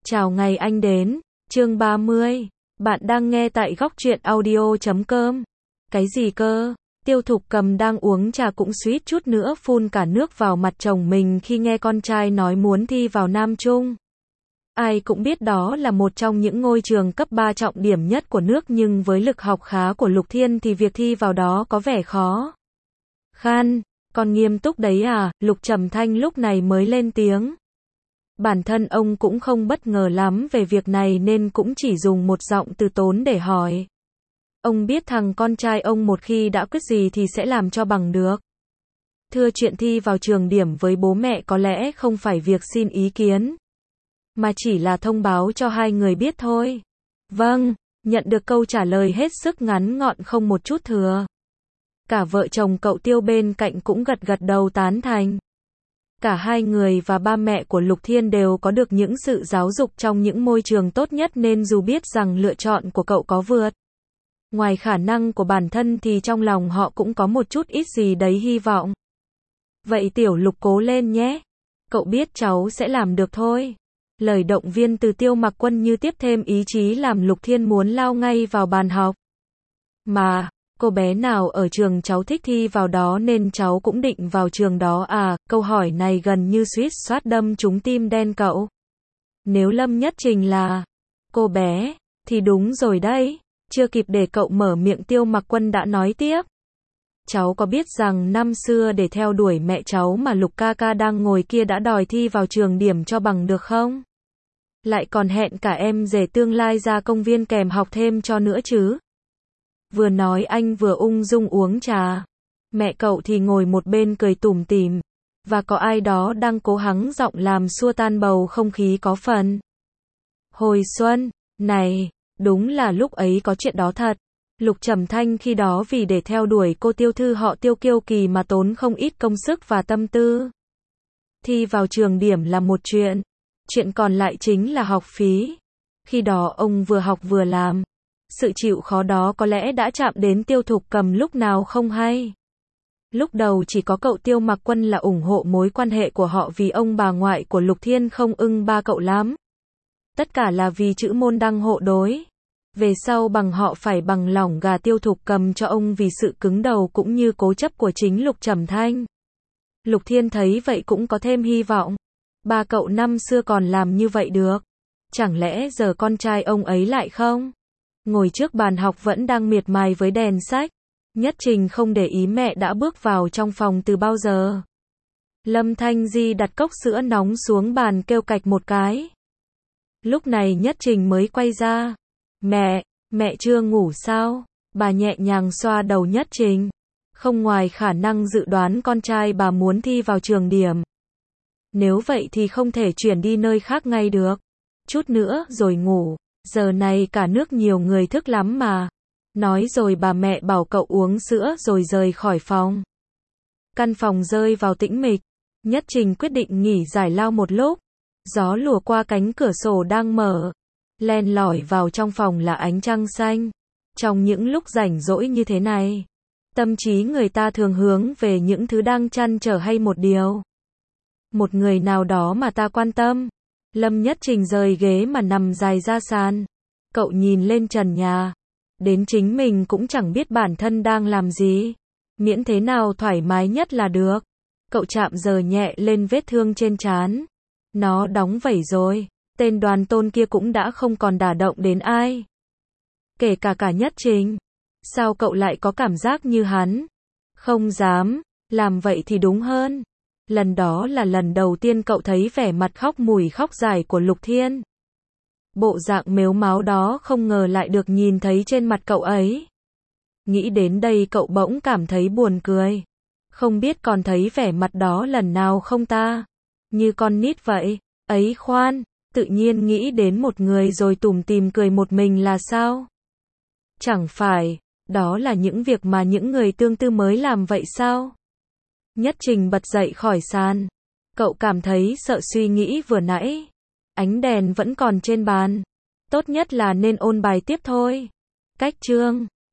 Chào ngày anh đến, chương 30. Bạn đang nghe tại góc truyện audio.com. Cái gì cơ? Tiêu Thục Cầm đang uống trà cũng suýt chút nữa phun cả nước vào mặt chồng mình khi nghe con trai nói muốn thi vào Nam Trung. Ai cũng biết đó là một trong những ngôi trường cấp 3 trọng điểm nhất của nước, nhưng với lực học khá của Lục Thiên thì việc thi vào đó có vẻ khó khăn. Con nghiêm túc đấy à? Lục Trầm Thanh lúc này mới lên tiếng. Bản thân ông cũng không bất ngờ lắm về việc này nên cũng chỉ dùng một giọng từ tốn để hỏi. Ông biết thằng con trai ông một khi đã quyết gì thì sẽ làm cho bằng được. Thưa, chuyện thi vào trường điểm với bố mẹ có lẽ không phải việc xin ý kiến, mà chỉ là thông báo cho hai người biết thôi. Vâng, nhận được câu trả lời hết sức ngắn gọn không một chút thừa. Cả vợ chồng cậu Tiêu bên cạnh cũng gật gật đầu tán thành. Cả hai người và ba mẹ của Lục Thiên đều có được những sự giáo dục trong những môi trường tốt nhất, nên dù biết rằng lựa chọn của cậu có vượt ngoài khả năng của bản thân thì trong lòng họ cũng có một chút ít gì đấy hy vọng. Vậy Tiểu Lục cố lên nhé. Cậu biết cháu sẽ làm được thôi. Lời động viên từ Tiêu Mặc Quân như tiếp thêm ý chí làm Lục Thiên muốn lao ngay vào bàn học. Mà, cô bé nào ở trường cháu thích thi vào đó nên cháu cũng định vào trường đó à? Câu hỏi này gần như suýt soát đâm trúng tim đen cậu. Nếu Lâm Nhất Trình là cô bé, thì đúng rồi đấy. Chưa kịp để cậu mở miệng Tiêu Mặc Quân đã nói tiếp. Cháu có biết rằng năm xưa để theo đuổi mẹ cháu mà Lục ca ca đang ngồi kia đã đòi thi vào trường điểm cho bằng được không? Lại còn hẹn cả em rể tương lai ra công viên kèm học thêm cho nữa chứ. Vừa nói anh vừa ung dung uống trà. Mẹ cậu thì ngồi một bên cười tủm tỉm. Và có ai đó đang cố hắng giọng làm xua tan bầu không khí có phần hồi xuân. Này, đúng là lúc ấy có chuyện đó thật. Lục Trầm Thanh khi đó vì để theo đuổi cô tiểu thư họ Tiêu kiêu kỳ mà tốn không ít công sức và tâm tư. Thi vào trường điểm là một chuyện. Chuyện còn lại chính là học phí. Khi đó ông vừa học vừa làm. Sự chịu khó đó có lẽ đã chạm đến Tiêu Thục Cầm lúc nào không hay. Lúc đầu chỉ có cậu Tiêu Mặc Quân là ủng hộ mối quan hệ của họ vì ông bà ngoại của Lục Thiên không ưng ba cậu lắm. Tất cả là vì chữ môn đăng hộ đối. Về sau bằng họ phải bằng lòng gà Tiêu Thục Cầm cho ông vì sự cứng đầu cũng như cố chấp của chính Lục Trầm Thanh. Lục Thiên thấy vậy cũng có thêm hy vọng. Ba cậu năm xưa còn làm như vậy được. Chẳng lẽ giờ con trai ông ấy lại không? Ngồi trước bàn học vẫn đang miệt mài với đèn sách. Nhất Trình không để ý mẹ đã bước vào trong phòng từ bao giờ. Lâm Thanh Di đặt cốc sữa nóng xuống bàn kêu cạch một cái. Lúc này Nhất Trình mới quay ra. Mẹ chưa ngủ sao? Bà nhẹ nhàng xoa đầu Nhất Trình. Không ngoài khả năng dự đoán con trai bà muốn thi vào trường điểm. Nếu vậy thì không thể chuyển đi nơi khác ngay được. Chút nữa rồi ngủ. Giờ này cả nước nhiều người thức lắm mà. Nói rồi bà mẹ bảo cậu uống sữa rồi rời khỏi phòng. Căn phòng rơi vào tĩnh mịch. Nhất Trình quyết định nghỉ giải lao một lúc. Gió lùa qua cánh cửa sổ đang mở. Len lỏi vào trong phòng là ánh trăng xanh. Trong những lúc rảnh rỗi như thế này, tâm trí người ta thường hướng về những thứ đang trăn trở hay một điều. Một người nào đó mà ta quan tâm. Lâm Nhất Trình rời ghế mà nằm dài ra sàn. Cậu nhìn lên trần nhà. Đến chính mình cũng chẳng biết bản thân đang làm gì. Miễn thế nào thoải mái nhất là được. Cậu chạm giờ nhẹ lên vết thương trên trán. Nó đóng vảy rồi. Tên Đoàn Tôn kia cũng đã không còn đả động đến ai. Kể cả Nhất Trình. Sao cậu lại có cảm giác như hắn? Không dám. Làm vậy thì đúng hơn. Lần đó là lần đầu tiên cậu thấy vẻ mặt khóc mùi khóc dài của Lục Thiên. Bộ dạng mếu máo đó không ngờ lại được nhìn thấy trên mặt cậu ấy. Nghĩ đến đây cậu bỗng cảm thấy buồn cười. Không biết còn thấy vẻ mặt đó lần nào không ta? Như con nít vậy. Ấy khoan, tự nhiên nghĩ đến một người rồi tủm tỉm cười một mình là sao? Chẳng phải, đó là những việc mà những người tương tư mới làm vậy sao? Nhất Trình bật dậy khỏi sàn. Cậu cảm thấy sợ suy nghĩ vừa nãy. Ánh đèn vẫn còn trên bàn. Tốt nhất là nên ôn bài tiếp thôi. Cách chương